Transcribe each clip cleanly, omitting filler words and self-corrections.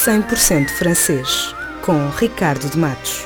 100% francês, com Ricardo de Matos.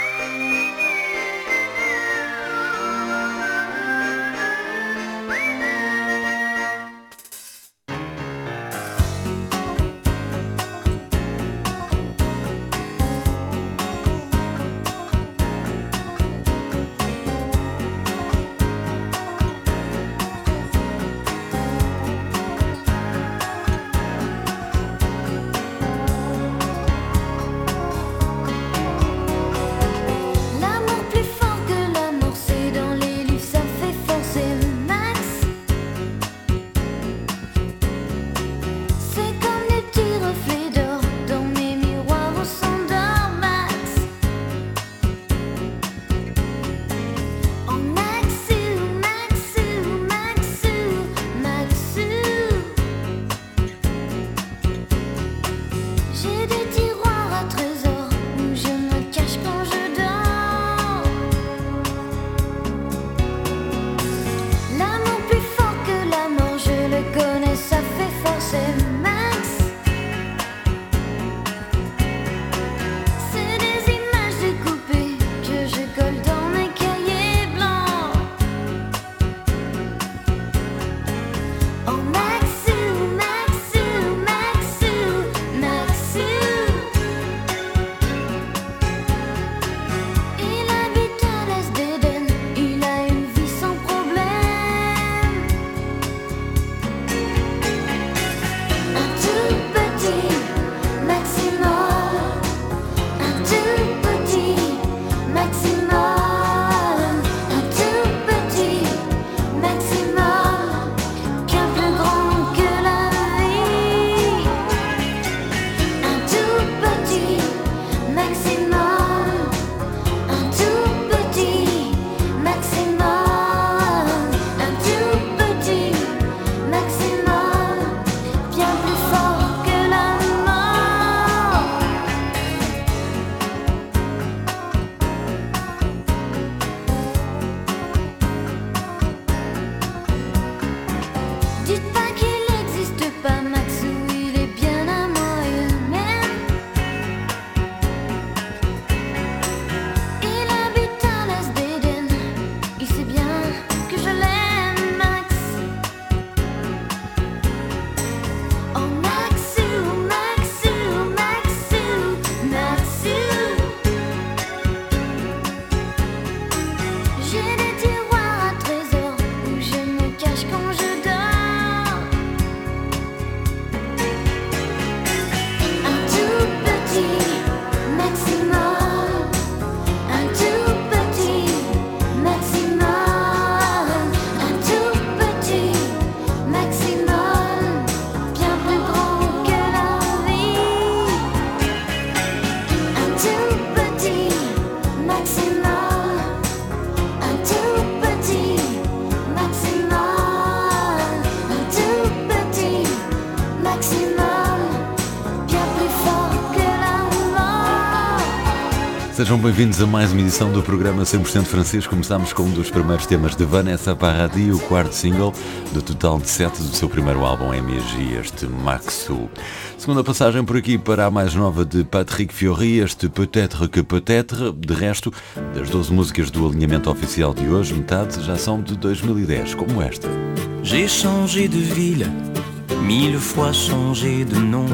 Sejam bem-vindos a mais uma edição do programa 100% francês. Começamos com um dos primeiros temas de Vanessa Paradis, o quarto single do total de 7 do seu primeiro álbum MJ, este Maxou. Segunda passagem por aqui para a mais nova de Patrick Fiori, este Peut-être que Peut-être. De resto, das 12 músicas do alinhamento oficial de hoje, metade já são de 2010, como esta. J'ai changé de ville, 1000 fois changé de nom.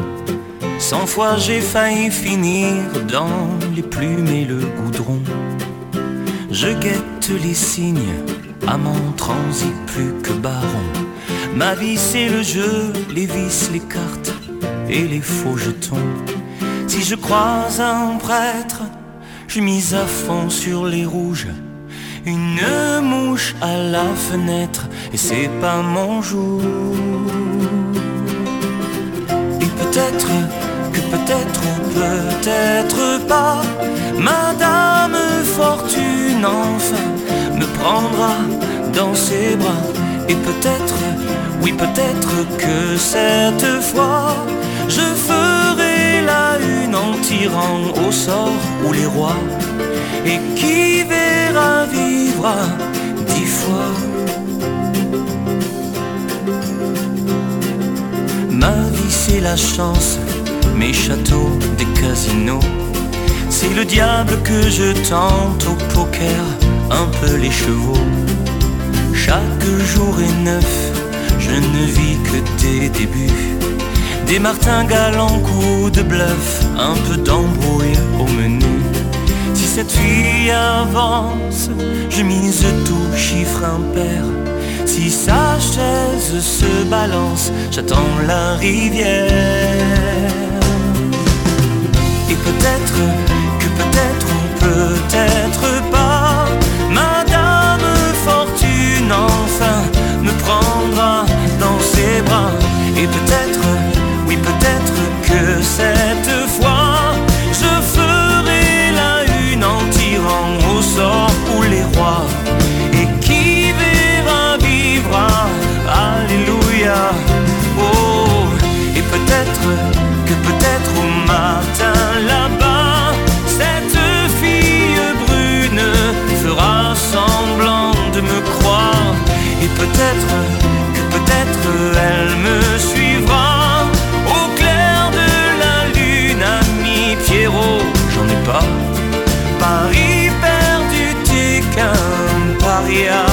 100 fois j'ai failli finir dans les plumes et le goudron. Je guette les signes, amant transi plus que baron. Ma vie c'est le jeu, les vis, les cartes et les faux jetons. Si je croise un prêtre, je mise à fond sur les rouges. Une mouche à la fenêtre et c'est pas mon jour. Et peut-être que peut-être ou peut-être pas, Madame Fortune enfin me prendra dans ses bras. Et peut-être, oui peut-être que cette fois je ferai la une en tirant au sort ou les rois. Et qui verra vivre 10 fois. Ma vie c'est la chance, mes châteaux, des casinos. C'est le diable que je tente au poker, un peu les chevaux. Chaque jour est neuf, je ne vis que des débuts. Des martingales en coup de bluff, un peu d'embrouille au menu. Si cette fille avance, je mise tout chiffre impair. Si sa chaise se balance, j'attends la rivière. Et peut-être que peut-être ou peut-être pas, Madame Fortune enfin me prendra dans ses bras. Et peut-être, oui peut-être que cette fois je ferai la une en tirant au sort pour les rois. Et qui verra vivra, alléluia. Oh, et peut-être que peut-être au matin là-bas, cette fille brune fera semblant de me croire. Et peut-être que peut-être elle me suivra au clair de la lune, ami Pierrot, j'en ai pas. Paris perdu, t'es qu'un paria.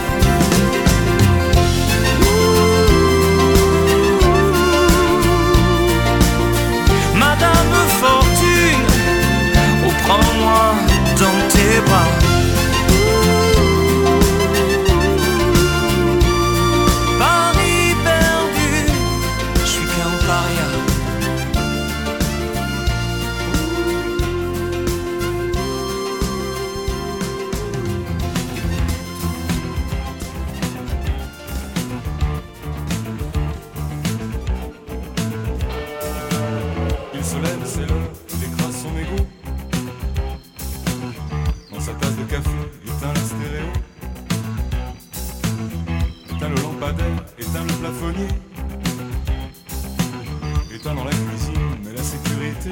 Madame Fortune, oh prends-moi dans tes bras. Paris perdu, je suis qu'un paria. Il se lève, c'est l'heure, il écrase son égo. Dans sa tasse de café, éteint la stéréo. Éteint le lampadaire, éteint le plafonnier. Éteint dans la cuisine, mais la sécurité.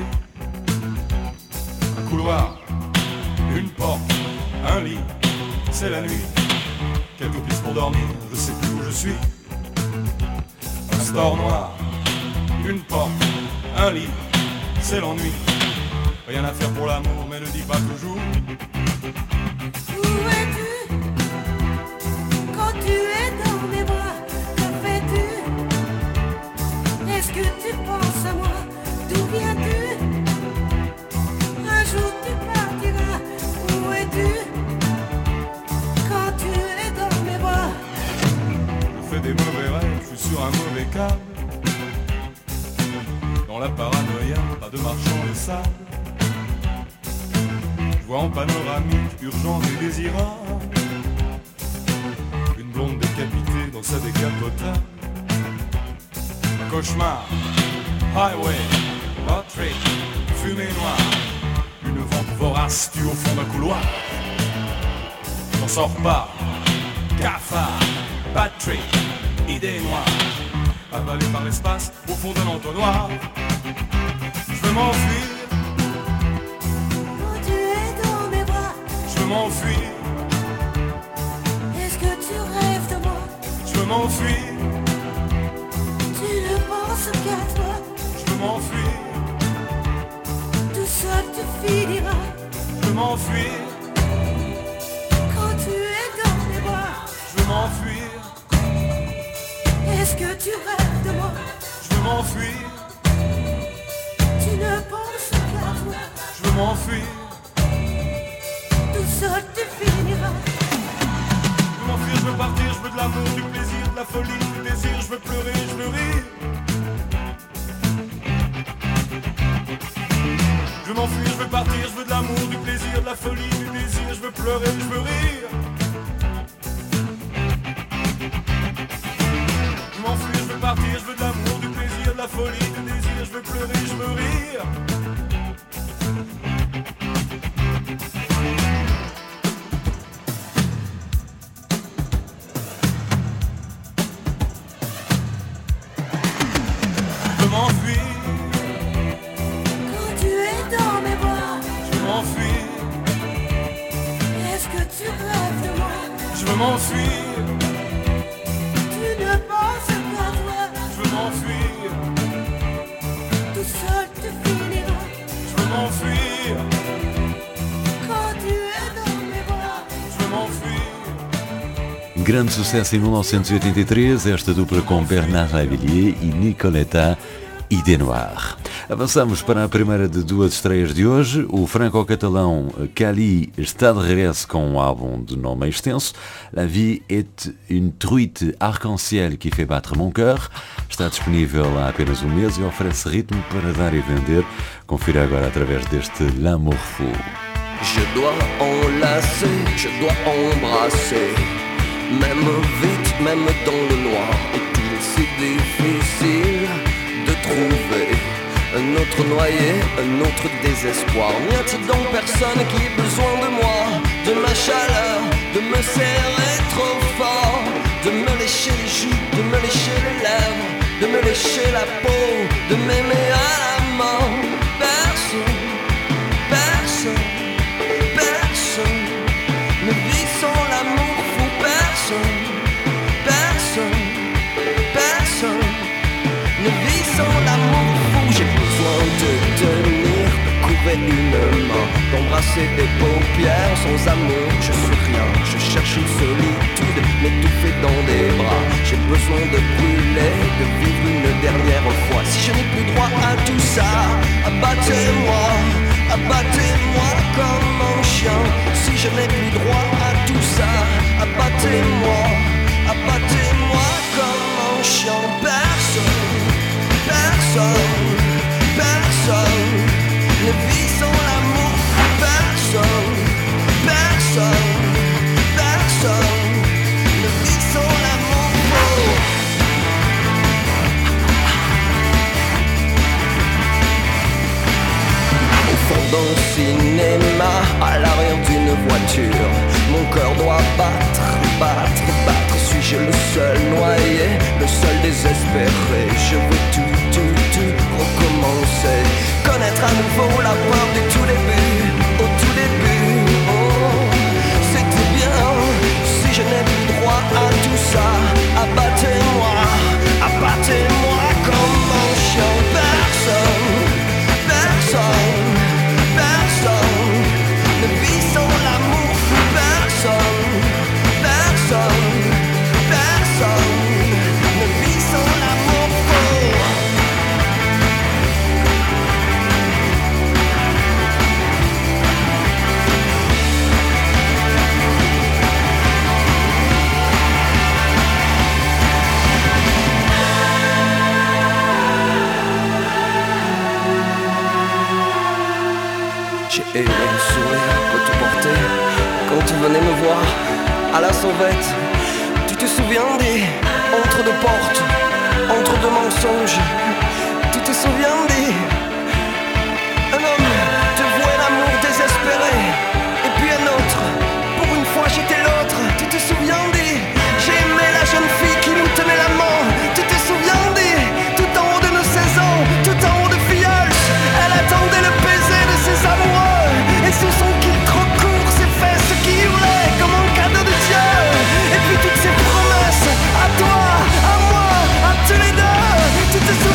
Un couloir, une porte, un lit, c'est la nuit. Quelques pistes pour dormir, je sais plus où je suis. Un store noir, une porte, un lit, c'est l'ennui. Rien à faire pour l'amour, mais ne dis pas toujours. Où es-tu quand tu es dans mes bras? Que fais-tu? Est-ce que tu penses à moi? D'où viens-tu? Un jour tu partiras. Où es-tu quand tu es dans mes bras? Je fais des mauvais rêves, je suis sur un mauvais câble. Dans la paranoïa, pas de marchand de sable. Je vois en panoramique, urgente et désirable, une blonde décapitée dans sa décapotable. Un cauchemar, highway, road trip, fumée noire. Une vente vorace tue au fond d'un couloir. J'en sors pas, cafard, bad trip, idée noire. Avalé par l'espace, au fond d'un entonnoir. Je veux m'enfuir, Quand tu es dans mes bras, je veux m'enfuir, est-ce que tu rêves de moi? je veux m'enfuir, Tu ne penses qu'à toi. je veux m'enfuir, Tout seul tu finiras. je veux m'enfuir, Quand tu es dans mes bras, je veux m'enfuir, est-ce que tu rêves de moi? je veux m'enfuir, Tu ne penses qu'à toi. je veux m'enfuir, Tout seul tu finiras. je veux m'enfuir, je veux partir, je veux de l'amour, du plaisir, de la folie, du désir, je veux pleurer, je veux rire. Je veux m'enfuir, je veux partir, je veux de l'amour, du plaisir, de la folie, du désir, je veux pleurer, je veux rire. Je veux m'enfuir, je veux partir, je veux de l'amour, du plaisir, de la folie, du désir, je veux pleurer, je veux rire. Je veux m'enfuir, Quand tu es dans mes bras, je veux m'enfuir, est-ce que tu rêves de moi? je veux m'enfuir, Tu ne penses qu'à toi. je veux m'enfuir, Tout seul tu grande sucesso em 1983, esta dupla com Bernard Lavilliers e Nicoletta Idée Noire. Avançamos para a primeira de duas estreias de hoje. O franco-catalão Cali está de regresso com um álbum de nome extenso. La vie est une truite arc-en-ciel qui fait battre mon cœur. Está disponível há apenas um mês e oferece ritmo para dar e vender. Confira agora através deste L'amour fou. Je dois enlacer, je dois embrasser, même vite, même dans le noir. Est-il si difficile de trouver un autre noyé, un autre désespoir? N'y a-t-il donc personne qui ait besoin de moi, de ma chaleur, de me serrer trop fort, de me lécher les joues, de me lécher les lèvres, de me lécher la peau, de m'aimer à la mort? Personne, personne, personne ne vit sans l'amour fou. Personne, personne, personne ne vit sans l'amour fou. J'ai besoin de tenir, de couvrir une main, d'embrasser des paupières. Sans amour, je suis rien. Je cherche une solitude, m'étouffer dans des bras. J'ai besoin de brûler, de vivre une dernière fois. Si je n'ai plus droit à tout ça, abattez-moi, abattez-moi comme un chien. Si je n'ai plus droit à tout ça, abattez-moi, abattez-moi comme un chien. Personne, personne, personne ne vit sans l'amour. Personne, personne, personne ne vit sans l'amour. Au fond d'un cinéma, à l'arrière d'une voiture, mon cœur doit battre, battre, battre. Suis-je le seul noyé, le seul désespéré? Je veux tout, tout, tout recommencer. Connaître à nouveau la peur du tout début, au tout début. Oh, c'était bien. Si je n'ai plus droit à tout ça, abattez-moi, abattez-moi comme un chien. Personne, personne, personne ne vit sans l'amour fou. Personne, personne, personne ne vit sans l'amour fou. J'ai aimé le sourire que tu portais quand tu venais me voir à la sauvette. Tu te souviens des entre deux portes, entre deux mensonges? Tu te souviens des un homme te vouait l'amour désespéré, et puis un autre, pour une fois j'étais l'autre. Tu te souviens des j'ai aimé la jeune fille qui nous tenait la main? Tu te souviens des tout en haut de nos 16 ans, tout en haut de Filleul, elle attendait le baiser de ses amoureux, et sous son kilt trop court, ses fesses qui hurlaient comme un cadeau de Dieu. Et puis toutes ces promesses, à toi, à moi, à tous les deux. Tu te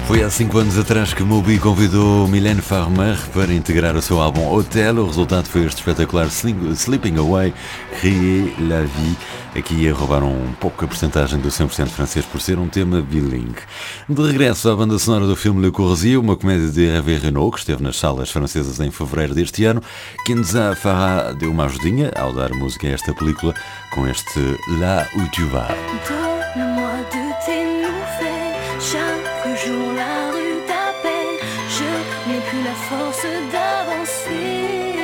Foi há 5 anos atrás que Moby convidou Mylène Farmer para integrar o seu álbum Hotel. O resultado foi este espetacular Sleeping Away, Riez la Vie. Aqui a roubar um pouco a porcentagem do 100% francês por ser um tema bilingue. De regresso à banda sonora do filme Le Corrosier, uma comédia de Hervé Renaud, que esteve nas salas francesas em fevereiro deste ano. Kenza Farah deu uma ajudinha ao dar música a esta película com este Là où tu vas. Donne-moi de tes nouvelles, chaque jour la rue t'appelle, je n'ai plus la force d'avancer.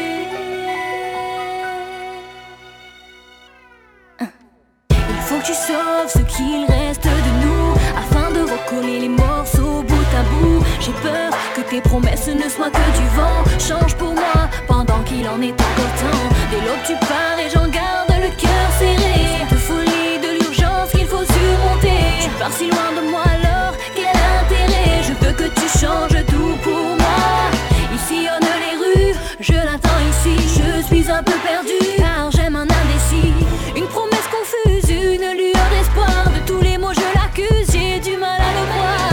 Il faut que tu sauves ce qu'il reste de nous, afin de recoller les morceaux bout à bout. J'ai peur que tes promesses ne soient que du vent. Change pour moi pendant qu'il en est encore temps. Dès l'aube tu pars et j'en garde le cœur serré. De folie, de l'urgence qu'il faut surmonter. Tu pars si loin de moi alors, quel intérêt? Je veux que tu changes tout pour moi. Il sillonne les rues, je l'attends ici. Je suis un peu perdue car j'aime un indécis. Une promesse confuse, une lueur d'espoir. De tous les mots je l'accuse, j'ai du mal à le croire.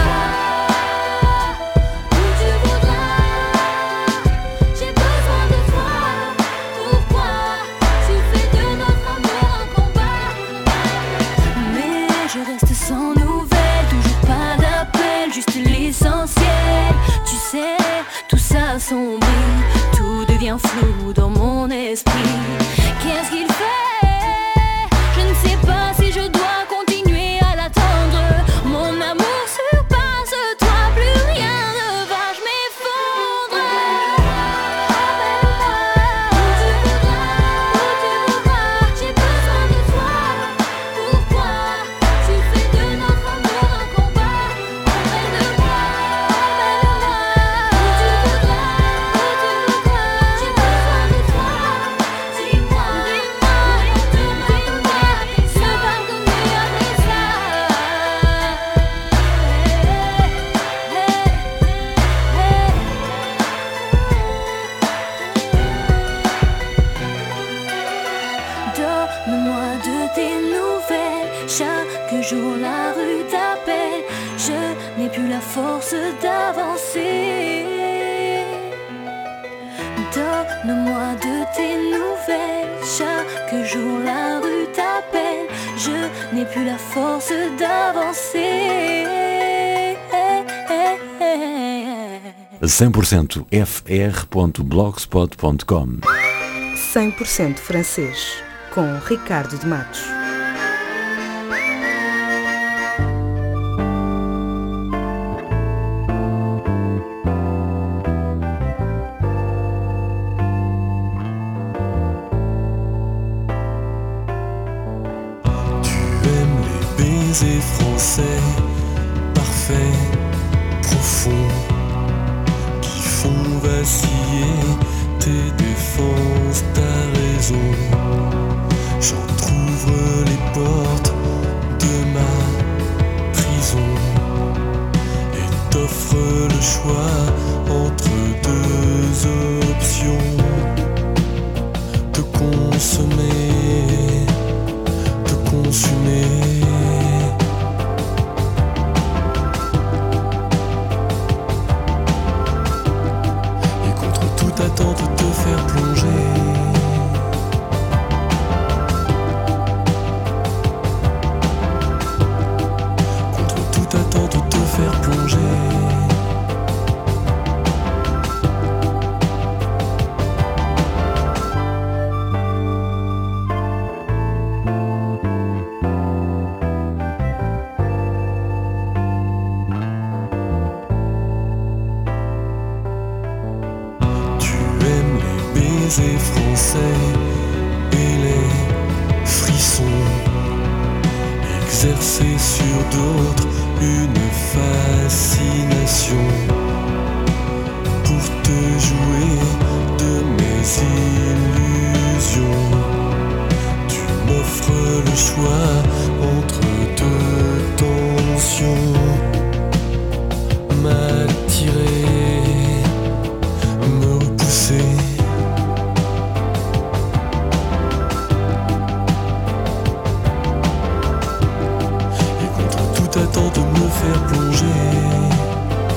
Où tu voudras, j'ai besoin de toi. Pourquoi tu fais de notre amour un combat? Mais je reste sans nouvelles, toujours pas d'appel, juste l'essentiel. Tu sais, tout ça assombrit, tout devient flou dans mon esprit. Qu'est-ce qu'il fait? Je ne sais pas si je dois continuer à l'attendre. Mon amour surpasse toi, plus rien ne va, je m'effondre. Où tu voudras, j'ai besoin de toi. Pourquoi tu fais de notre amour un combat? Emmène-moi, où tu voudras, j'ai besoin de toi. Dis-moi, se pardonner après ça. Donne-moi de tes nouvelles, chaque jour la rue t'appelle, je n'ai plus la force d'avancer. Donne-moi de tes nouvelles, chaque jour la rue t'appelle, je n'ai plus la force d'avancer. 100% fr.blogspot.com 100% francês, com Ricardo de Matos. Tu aimes les baisers français, parfaits, profonds, qui font vaciller tes défenses, ta raison. J'entr'ouvre les portes de ma prison et t'offre le choix entre deux options. Te consommer, te consumer. Et contre toute attente te faire plonger. Contre toute attente te faire plonger. Les français et les frissons, exercer sur d'autres une fascination pour te jouer de mes illusions. Tu m'offres le choix entre deux tensions, m'attirer, me repousser. Attends de me faire plonger.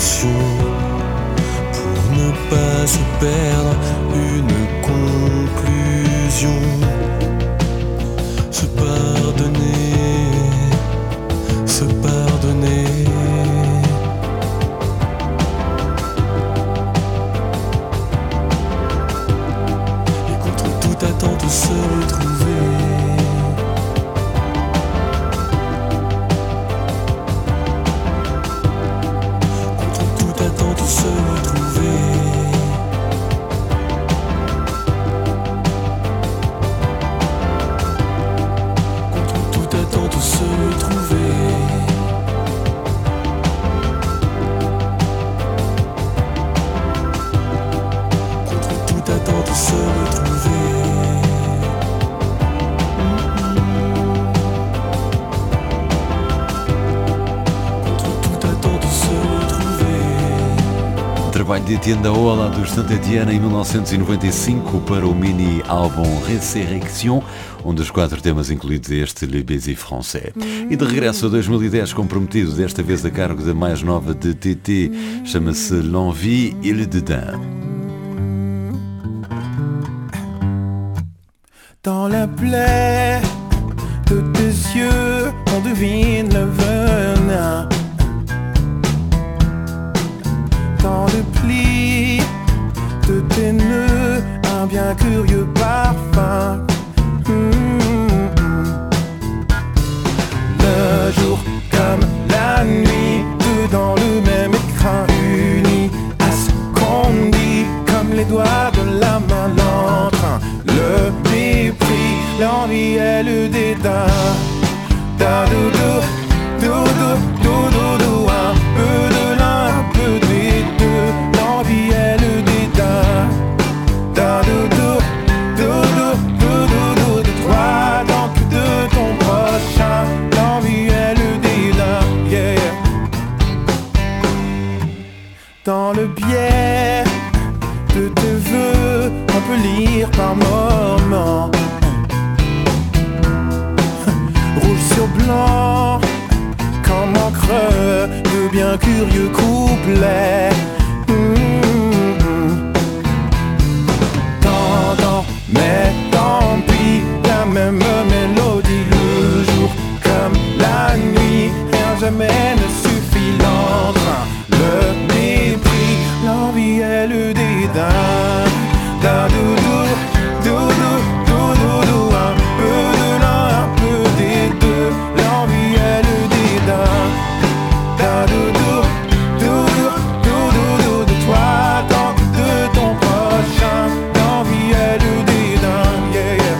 attention pour ne pas se perdre une conclusion. Se pardonner, se pardonner. Et contre toute attente se retrouver. Contre toute attente se retrouver. Se retrouver. Contre toute attente se retrouver. Contre toute attente se retrouver. Trabalho de Etienne Daola dos Santa Etienne em 1995 para o mini álbum Resurrection, um dos 4 temas incluídos este Le Baiser Français. E de regresso a 2010, comprometido, desta vez a cargo da mais nova de TT, chama-se L'Envie et le Dédain. Dans la plaie de tes yeux, on devine le venin. Dans le pli de tes nœuds, un bien curieux parfum. Le jour comme la nuit, deux dans le même écran uni, à ce qu'on dit, comme les doigts de la main, l'entrain, le mépris, l'envie et le dédain. Da doudou, doudou, doudou, dou, un peu de l'un, un peu des deux, l'envie et le dédain. Da doudou, doudou, doudou, doudou, de toi tant que de ton prochain, l'envie et le dédain, yeah, yeah. Dans le biais de tes vœux, on peut lire par moments rouge sur blanc, comme encre de bien curieux couplets. Tendant, mais tant pis, la même mélodie, le jour comme la nuit, rien jamais ne suffit, l'entrain, le mépris, l'envie et le dédain. Da doudou, doudou, doudou, dou, un peu de l'un, un peu des deux, l'envie et le dédain. Da doudou, doudou, doudou, dou, de toi tant que de ton prochain, l'envie et le dédain, yeah, yeah.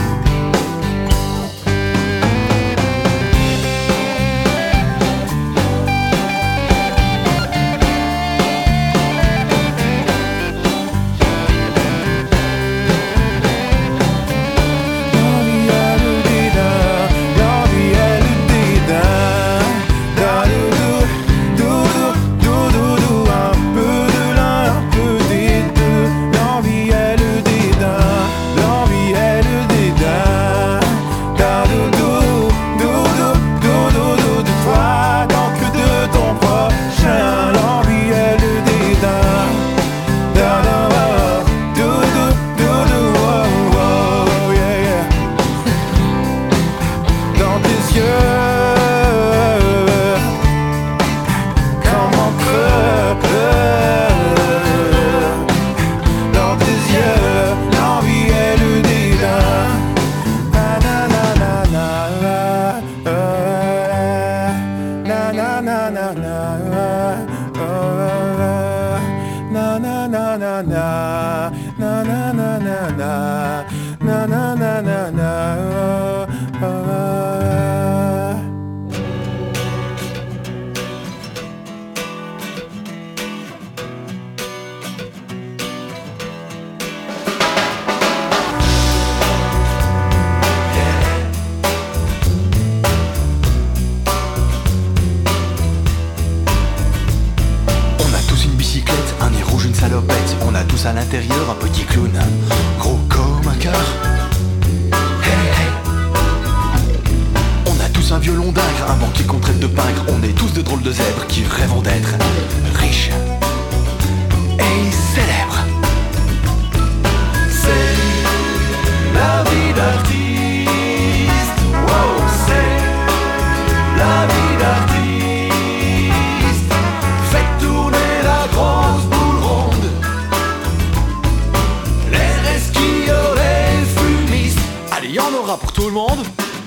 À l'intérieur un petit clown, gros comme un cœur. Hey, hey. On a tous un violon d'ingre, un banquier qu'on traite de pingre. On est tous de drôles de zèbres qui rêvent d'être riches. monde.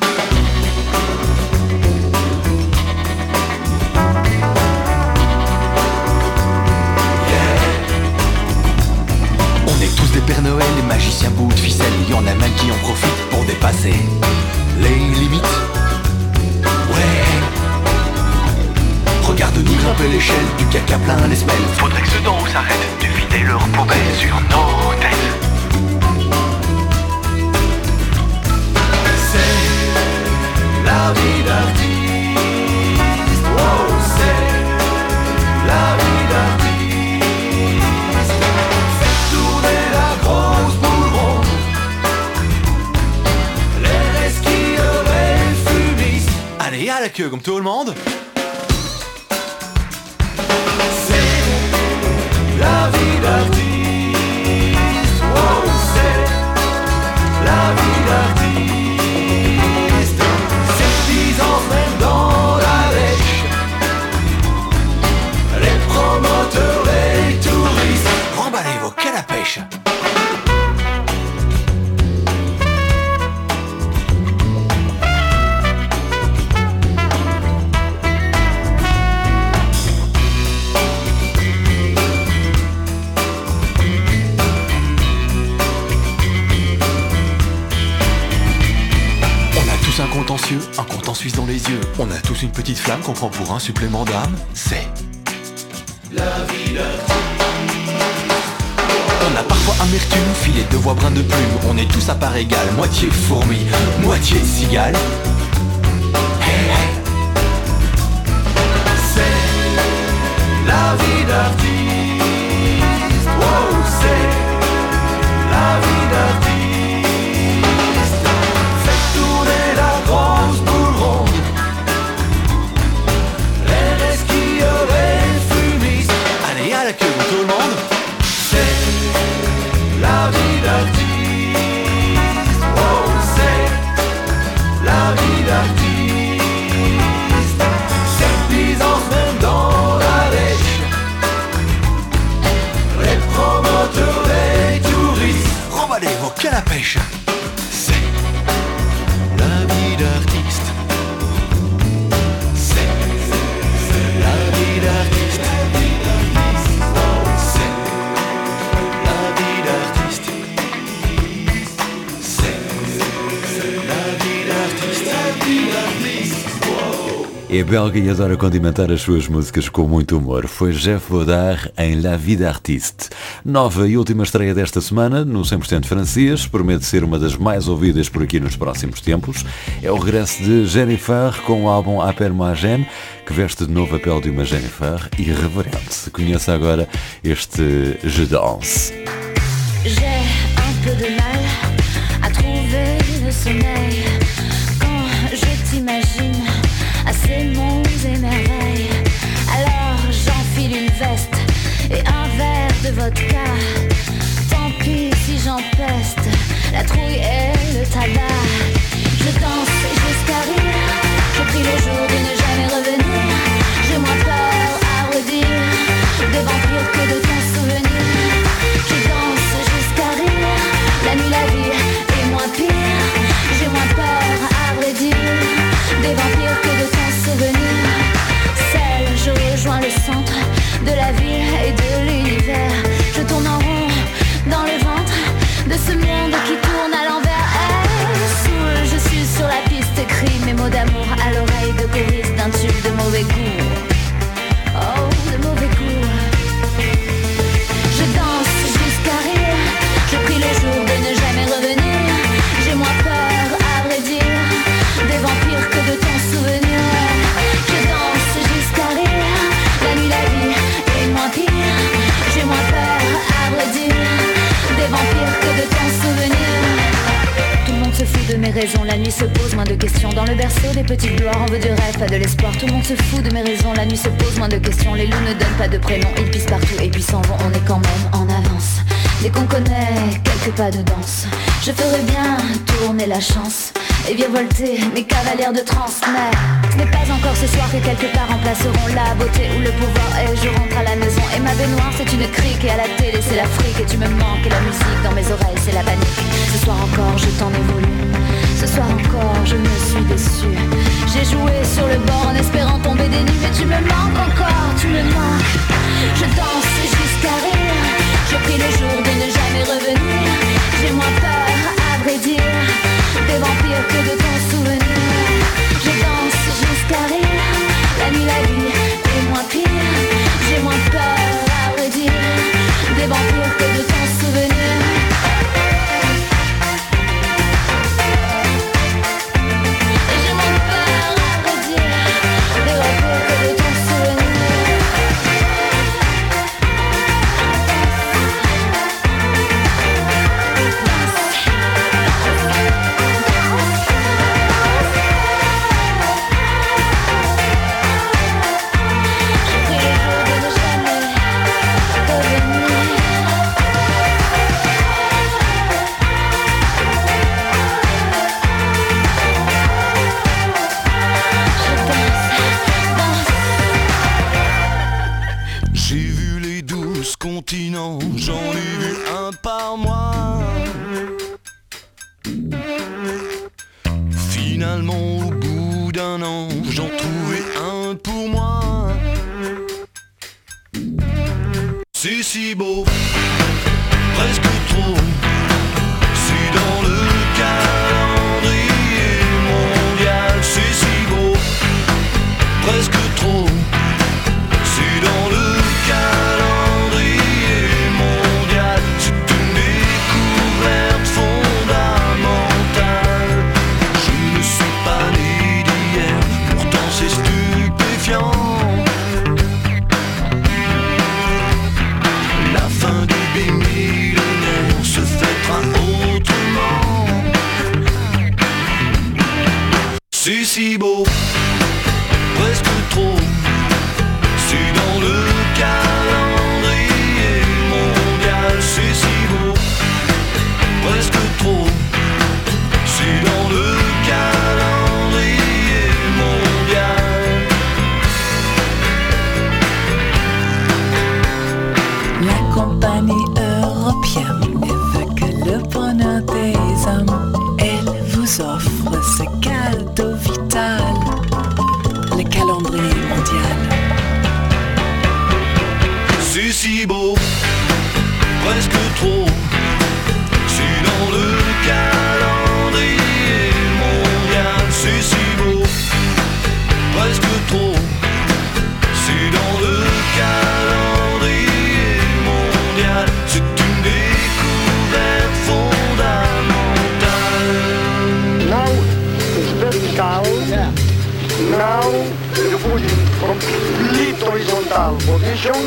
On est tous des Pères Noël, les magiciens bouts de ficelle. Il y en a même qui en profitent pour dépasser les limites. Ouais. Regarde-nous grimper l'échelle, du caca plein les semelles. Faudrait que ceux d'en haut s'arrêtent de vider leur poubelle sur nos têtes. C'est la vie d'artiste. Wow, c'est la vie d'artiste. Faites tourner la grosse boule ronde. Les resquilleurs et fumistes. Allez, à la queue comme tout le monde. La vie d'artiste, wow, c'est la vie d'artiste. C'est 10 ans même dans la lèche. Les promoteurs, les touristes, remballez vos cannes à pêche. Un compte en Suisse dans les yeux. On a tous une petite flamme qu'on prend pour un supplément d'âme. C'est la vie d'artiste. On a parfois amertume, filet de voix brin de plume. On est tous à part égale, moitié fourmi, moitié cigale. Hey, hey. C'est la vie d'artiste. Wow, c'est la vie d'artiste. Grosse boule ronde. Les resquilleurs et fumistes. Allez, à la queue de tout le monde. C'est la vie d'artiste. Oh, c'est la vie d'artiste. C'est 10 ans même dans la lèche. Les promoteurs, les touristes, remballez vos cannes à pêche. D'artiste. C'est la vie d'artiste. C'est la vie d'artiste. C'est la vie d'artiste. É belga e adora condimentar as suas músicas com muito humor. Foi Jeff Baudard em La Vie d'Artiste. Nova e última estreia desta semana, no 100% francês, promete ser uma das mais ouvidas por aqui nos próximos tempos. É o regresso de Jennifer com o álbum Appelle Moi Jeanne, que veste de novo a pele de uma Jennifer irreverente. Conheça agora este Je Danse. J'ai un peu de mal à trouver le sommeil quand je t'imagine à ces monts et merveilles. Alors j'enfile une veste et un verre de vodka. Tant pis si j'empeste la trouille et le tabac. Je danse jusqu'à rire. Je prie le jour de ne jamais revenir. J'ai moins peur à redire des vampires que de ton souvenir. Je danse jusqu'à rire. La nuit, la vie est moins pire. J'ai moins peur à vrai dire des vampires que de ton souvenir. Seul, je rejoins le centre de la ville et de l'univers. Je tourne en rond dans le ventre de ce monde qui tourne à l'envers. Saoul, je suis sur la piste, écris mes mots d'amour à l'oreille de choriste d'un tube de mauvais goût. Oh, de mauvais goût. Je danse jusqu'à rire. Je prie le jour de ne jamais revenir. J'ai moins peur, à vrai dire, des vampires que de ton souvenir. Je danse jusqu'à rire. La nuit, la vie est moins pire. J'ai moins peur, à vrai dire, des vampires que de ton souvenir. Tout le monde se fout de mes raisons, la nuit se pose moins de questions. Dans le berceau des petites gloires, on veut du rêve, pas de l'espoir. Tout le monde se fout de mes raisons, la nuit se pose moins de questions. Les loups ne donnent pas de prénom, ils pissent partout et puis s'en vont, on est quand même en avance. Dès qu'on connaît quelques pas de danse, je ferais bien tourner la chance et virevolter mes cavalières de trance. Mais ce n'est pas encore ce soir que quelque part remplaceront la beauté ou le pouvoir. Et je rentre à la maison et ma baignoire c'est une crique. Et à la télé c'est l'Afrique et tu me manques. Et la musique dans mes oreilles c'est la panique. Ce soir encore je t'en ai voulu. Ce soir encore je me suis déçue. J'ai joué sur le bord en espérant tomber des nues. Mais tu me manques encore, tu me manques. Je danse jusqu'à rire. J'ai pris le jour de ne jamais revenir. J'ai moins peur, à vrai dire, des vampires que de ton souvenir. Je danse jusqu'à rire. La nuit, la vie est moins pire. J'ai moins peur, à vrai dire, des vampires que de ton souvenir. J'ai moins peur, à vrai dire, des vampires que de ton souvenir. J'ai vu les 12 continents, j'en ai vu un par mois. Finalement, au bout d'un an, j'en trouvais un pour moi. C'est si beau, presque trop. C'est dans le calendrier mondial. C'est si beau, presque trop. C'est dans le calendrier mondial. C'est une découverte fondamentale. Je ne suis pas né d'hier, pourtant c'est stupéfiant. La fin du bimillénaire se fêtera autrement. C'est si beau, presque trop. C'est dans le calendrier mondial. C'est si beau, presque trop. C'est dans le calendrier mondial. La compagnie européenne ne veut que le bonheur des hommes. Elle vous offre ce cadeau vital, le calendrier mondial. C'est si beau, presque trop. C'est dans le calendrier mondial. C'est si beau, presque trop. C'est dans le calendrier mondial. C'est une découverte fondamentale. Now it's vertical. Now you put it complete horizontal position.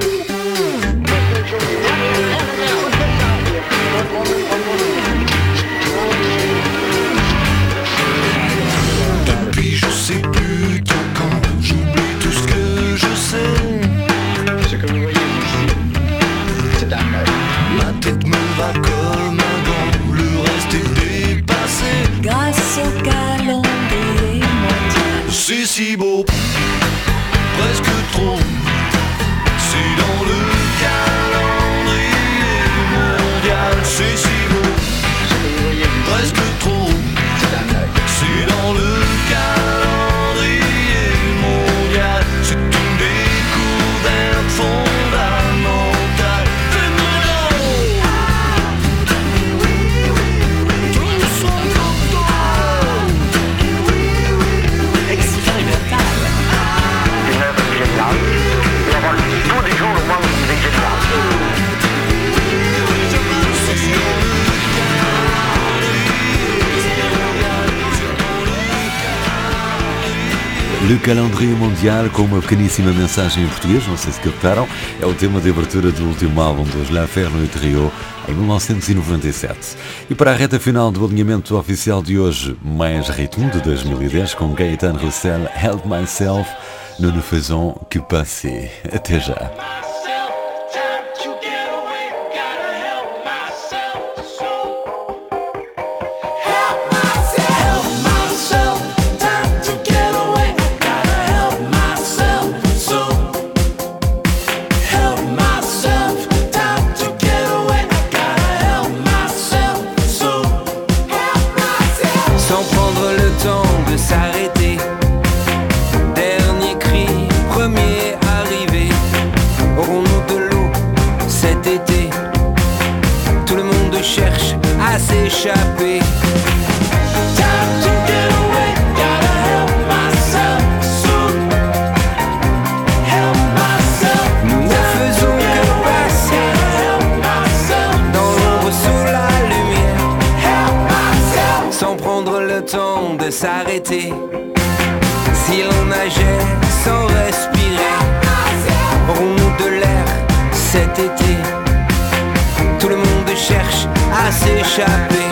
Depuis je sais plus trop quand, j'oublie tout ce que je sais. Ce que vous voyez ici, c'est un œil. Ma tête me va comme un gant, le reste est dépassé. Grâce au calendrier mondial. C'est si beau, presque trop. C'est dans le calendrier mondial. C'est si beau, presque trop. C'est dans le calendrier mondial. C'est une découverte fondamentale. Expérimental. Une œuvre géniale. On va tous les jours au moins une idée géniale. Le calendrier mondial, com uma pequeníssima mensagem em português, não sei se captaram, é o tema de abertura do último álbum dos L'Inferno et Trio, em 1997. E para a reta final do alinhamento oficial de hoje, mais ritmo de 2010, com Gaëtan Roussel, Help Myself, Nous ne faisons que passer. Até já. s'échapper. De s'arrêter. Si l'on nageait sans respirer, aurons-nous de l'air cet été? Tout le monde cherche à s'échapper.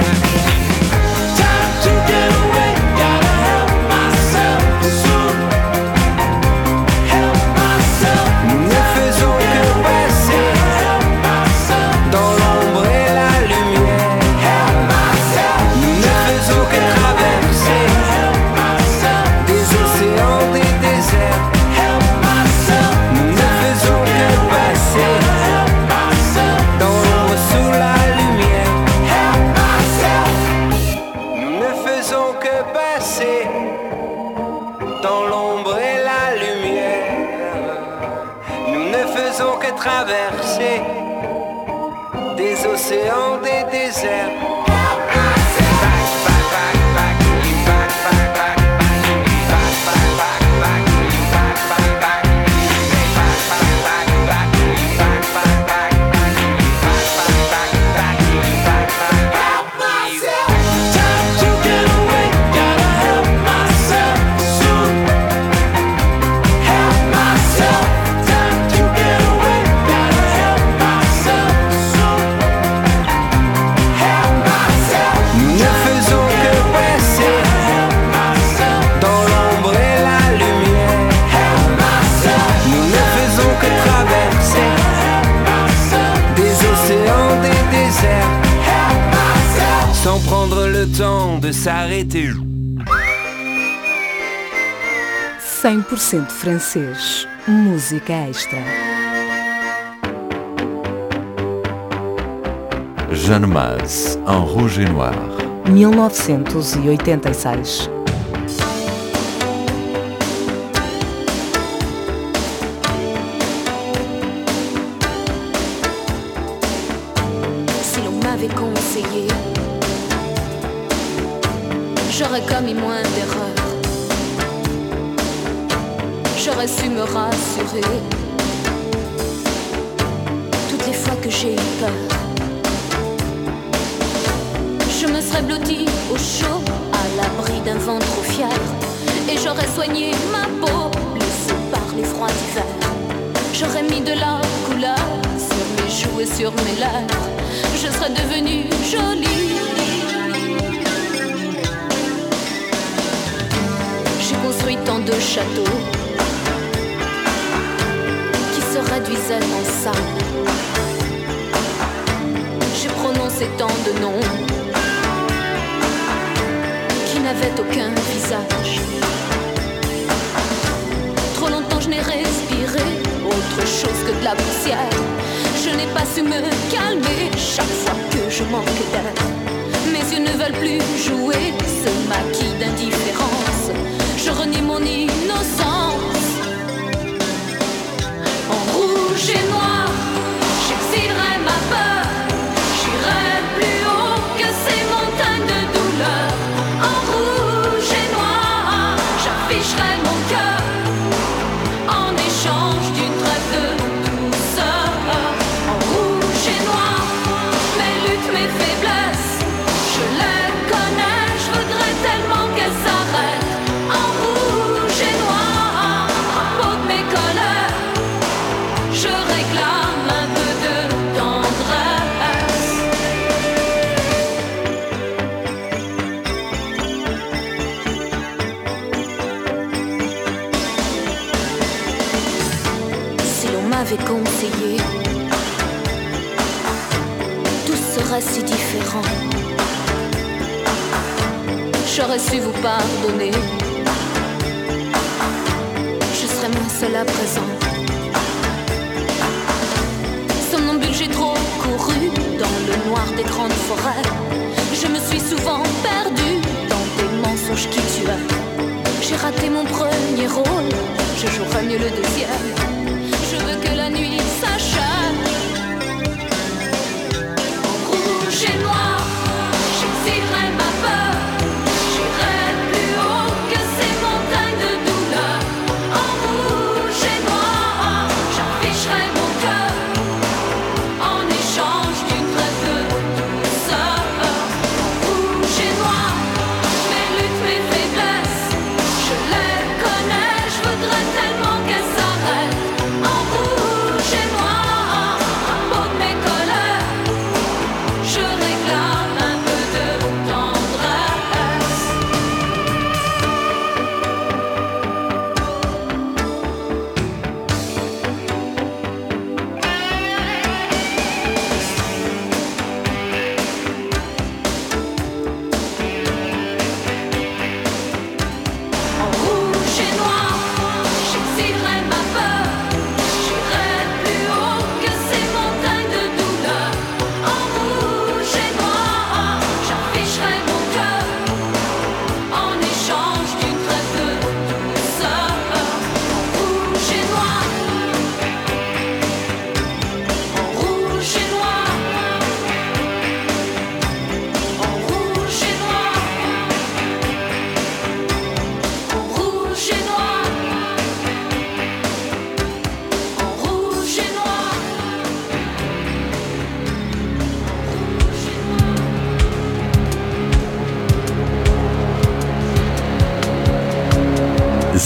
Nous ne faisons que passer dans l'ombre et la lumière. Nous ne faisons que traverser des océans, des déserts. Nous ne faisons que passer dans l'ombre sous la lumière. Nous ne faisons que passer dans l'ombre et la lumière. Nous ne faisons que traverser des océans, des déserts. Sans prendre le temps de s'arrêter. 100% francês. Música extra. Jeanne Mas, en rouge et noir. 1986. Si l'on m'avait conseillé, j'aurais commis moins d'erreurs. J'aurais su me rassurer toutes les fois que j'ai eu peur. Je me serais blottie au chaud, à l'abri d'un vent trop fier, et j'aurais soigné ma peau, blessée par les froids d'hiver. J'aurais mis de la couleur sur mes joues et sur mes lèvres. Je serais devenue jolie. J'ai construit tant de châteaux qui se réduisaient en sable. J'ai prononcé tant de noms qui n'avaient aucun visage. Trop longtemps je n'ai respiré autre chose que de la poussière. Je n'ai pas su me calmer chaque fois que je manque d'air. Mes yeux ne veulent plus jouer ce maquis d'indifférence. Je renie mon innocence. En rouge et noir, j'exilerai ma peur. J'irai plus haut que ces montagnes de douleur. En rouge et noir, j'afficherai mon cœur en échange d'une trêve de douceur. En rouge et noir, mes luttes, mes faiblesses, je les connais, je voudrais tellement qu'elles s'arrêtent. En rouge et noir, à peau de mes colères, je réclame un peu de tendresse. Si l'on m'avait conseillé, tout serait si différent. J'aurais su vous pardonner. Je serais moins seule à présent. Somnambule, j'ai trop couru dans le noir des grandes forêts. Je me suis souvent perdue dans des mensonges qui tuaient. J'ai raté mon premier rôle, je jouerai mieux le deuxième. Je veux que la nuit s'achève. En rouge et noir, j'ai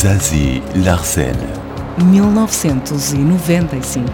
Zazie Larsen. 1995.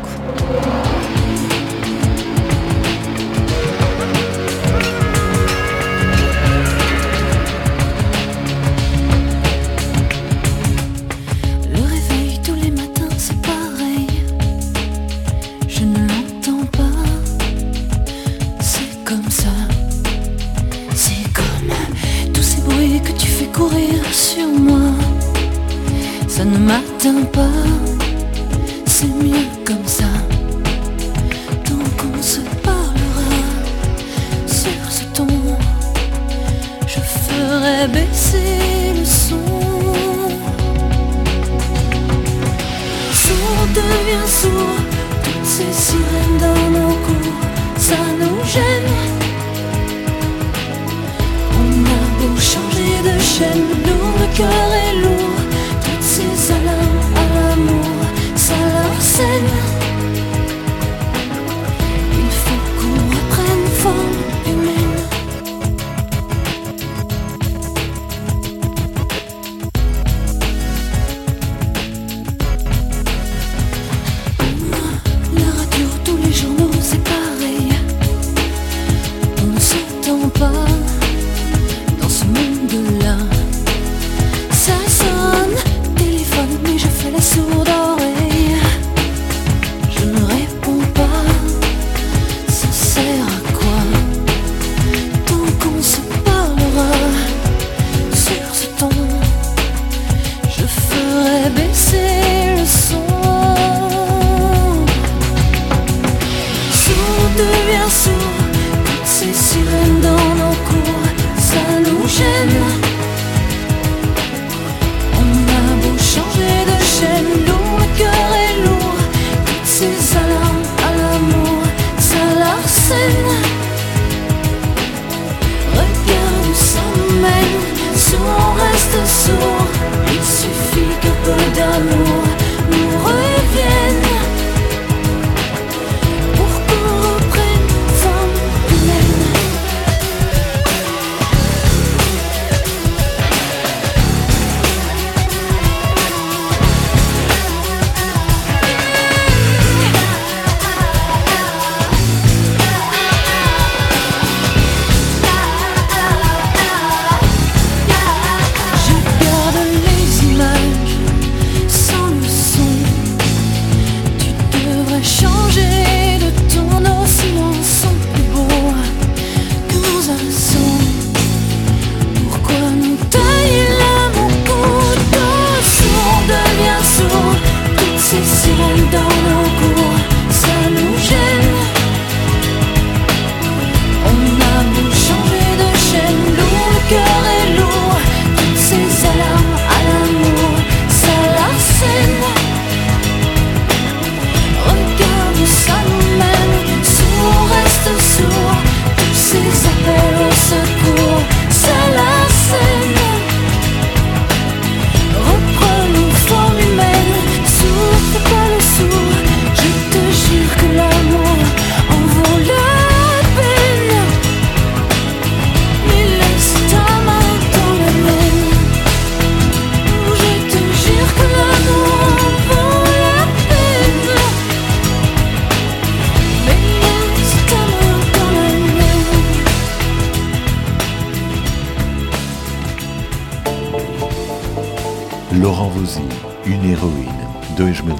Laurent Voulzy, une héroïne, 2001.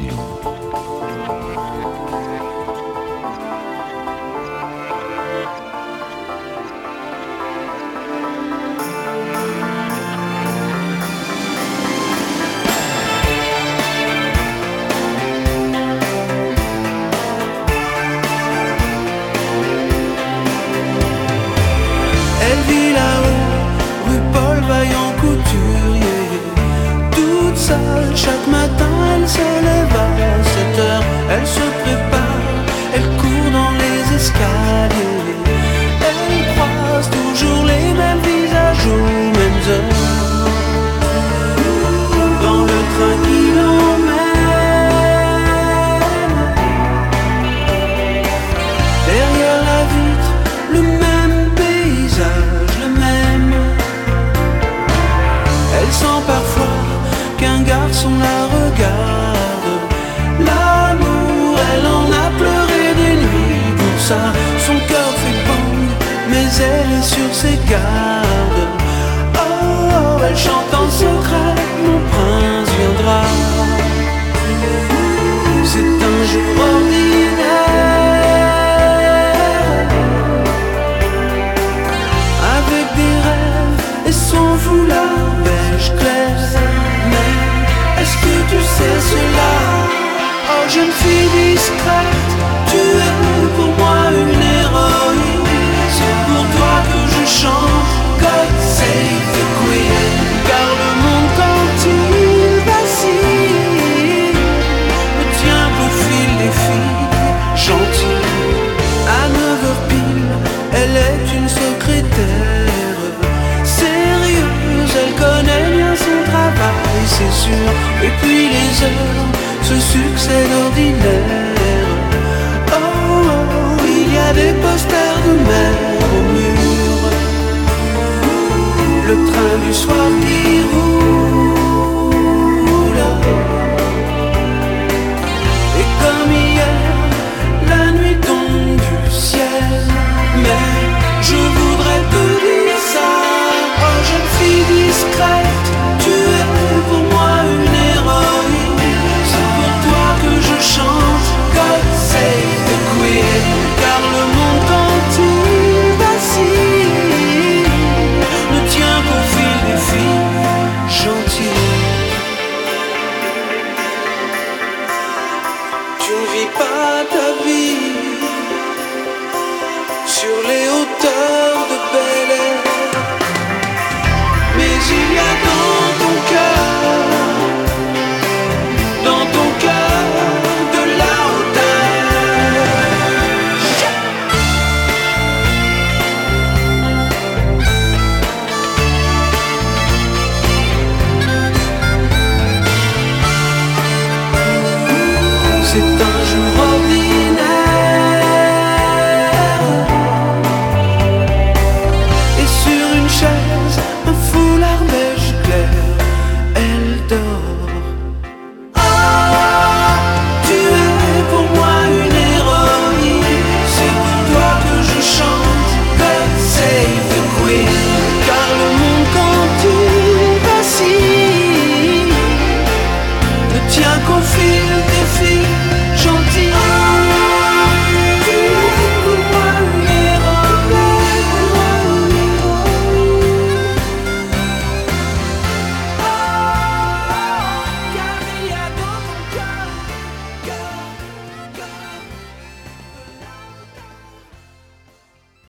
Chaque matin elle se lève à 7 heures, elle se prépare, elle court dans les escaliers, elle croise toujours les mêmes visages aux mêmes heures, dans le train qui l'emmène, derrière la vitre, le même paysage, le même, elle sent parfois qu'un gars garçon la regarde. L'amour, elle en a pleuré des nuits pour ça. Son cœur fait bang, mais elle est sur ses gardes. Oh, elle chante en secret, mon prince viendra. C'est un jour ordinaire, avec des rêves et son foulard beige clair. Mais est-ce que tu sais cela? Oh, jeune fille discrète, tu es pour moi une héroïne. C'est pour toi que je chante God Save the Queen. Car le monde quand il vacille me tient pour fil des filles gentilles. À 9h pile, elle est une secrétaire sérieuse, elle connaît bien son travail, c'est sûr. Et puis les heures se succèdent ordinaires. Oh, oh, il y a des posters de mer au mur. Le train du soir qui roule. Et comme hier, la nuit tombe du ciel. Mais je voudrais te dire ça. Oh, jeune fille discrète, tu es pour moi une héroïne. C'est pour toi que je chante God Save the Queen. Car le monde quand il vacille me tient pour fil des filles gentilles. Tu ne vis pas ta vie sur les hauteurs